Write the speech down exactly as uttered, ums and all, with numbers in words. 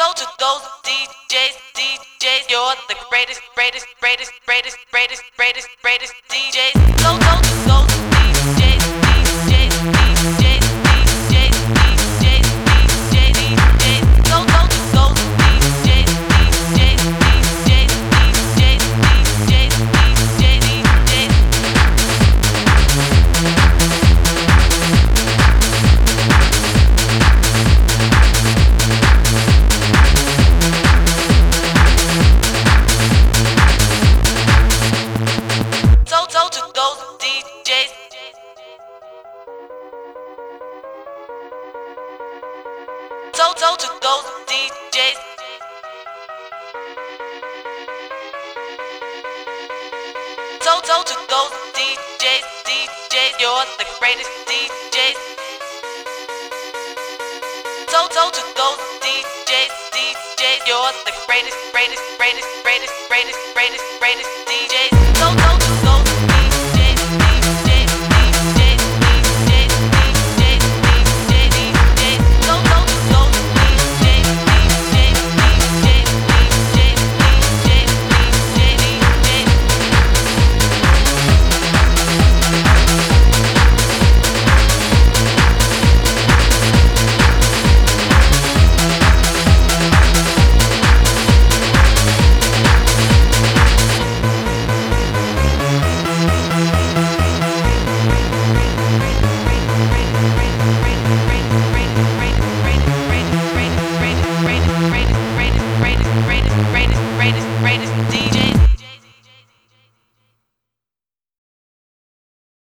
to those D Js, D Js, you're the greatest, greatest, greatest, greatest, greatest, greatest, greatest D Js. Go, go to those D Js, D Js, D Js, D Js, D Js, D Js, D Js. Go, go to those D Js, D Js, D Js, D Js, D Js, D Js, D Js. So, so to those D Js. So, so to those D Js. So, so to those D Js, D Js, you're the greatest D Js. So, so to those D Js, D Js, you're the greatest, greatest, greatest, greatest, greatest, greatest, greatest D Js. So, so to those